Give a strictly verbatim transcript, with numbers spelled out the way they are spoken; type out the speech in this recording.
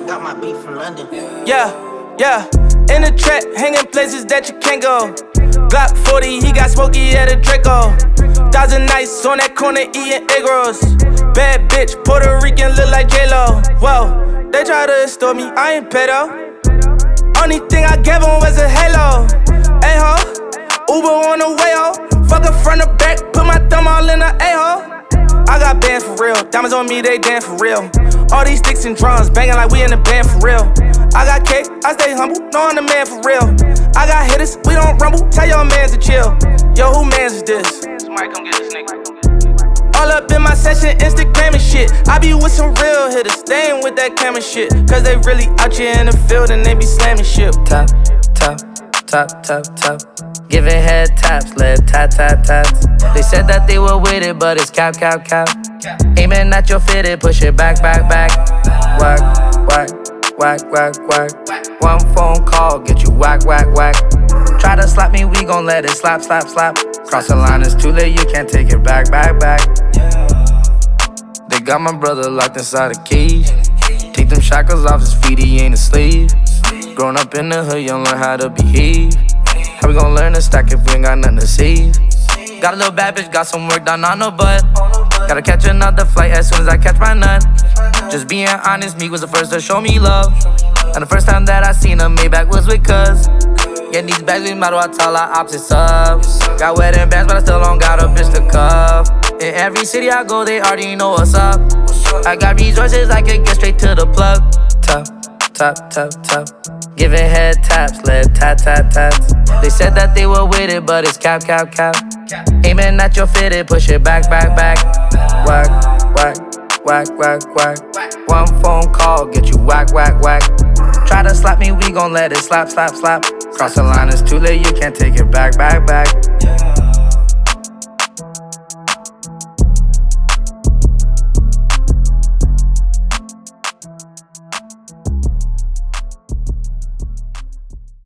got my beef from London. Yeah, yeah. In the trap, hanging places that you can't go. Glock forty, he got smoky at a Draco. Thousand nights on that corner eating egg rolls. Bad bitch, Puerto Rican, look like J-Lo. Whoa, they try to extort me, I ain't pedo. Only thing I gave him was a halo. Ay ho, Uber on the way ho. Fuck her front or back, put my thumb all in the A-hole. I got bands for real, diamonds on me, they dance for real. All these sticks and drums, banging like we in the band for real. I got cake, I stay humble, know I'm the man for real. I got hitters, we don't rumble, tell your mans to chill. Yo, who mans is this? Somebody come get this nigga. All up in my session, Instagram and shit. I be with some real hitters, they ain't with that camera shit. Cause they really out here in the field and they be slamming shit. Top, top, top, top, top. Giving head taps, lead tat, tat, tats. They said that they were with it, but it's cap, cap, cap. Aiming at your fitted, push it back, back, back. Whack, whack, whack, whack, whack. One phone call, get you whack, whack, whack. Try to slap me, we gon' let it slap, slap, slap. Cross the line, it's too late, you can't take it back, back, back. They got my brother locked inside a cage. Take them shackles off his feet, he ain't a slave. Grown up in the hood, you learn how to behave. How we gon' learn to stack if we ain't got nothing to save? Got a little bad bitch, got some work done on her butt. Gotta catch another flight as soon as I catch my nut. Just being honest, me was the first to show me love. And the first time that I seen her Maybach was with cuz. Getting these bags, we might as well tell our opposites up. Got wedding bands, but I still don't got a bitch to cuff. In every city I go, they already know what's up. I got resources, I can get straight to the plug. Top, top, top, top. Giving head taps, lead tat, tat, tats. They said that they were with it, but it's cap, cap, cap. Aiming at your fitted, push it back, back, back. Whack, whack, whack, whack, whack. One phone call, get you whack, whack, whack. Try to slap me, we gon' let it slap, slap, slap. Cross the line, it's too late, you can't take it back, back, back.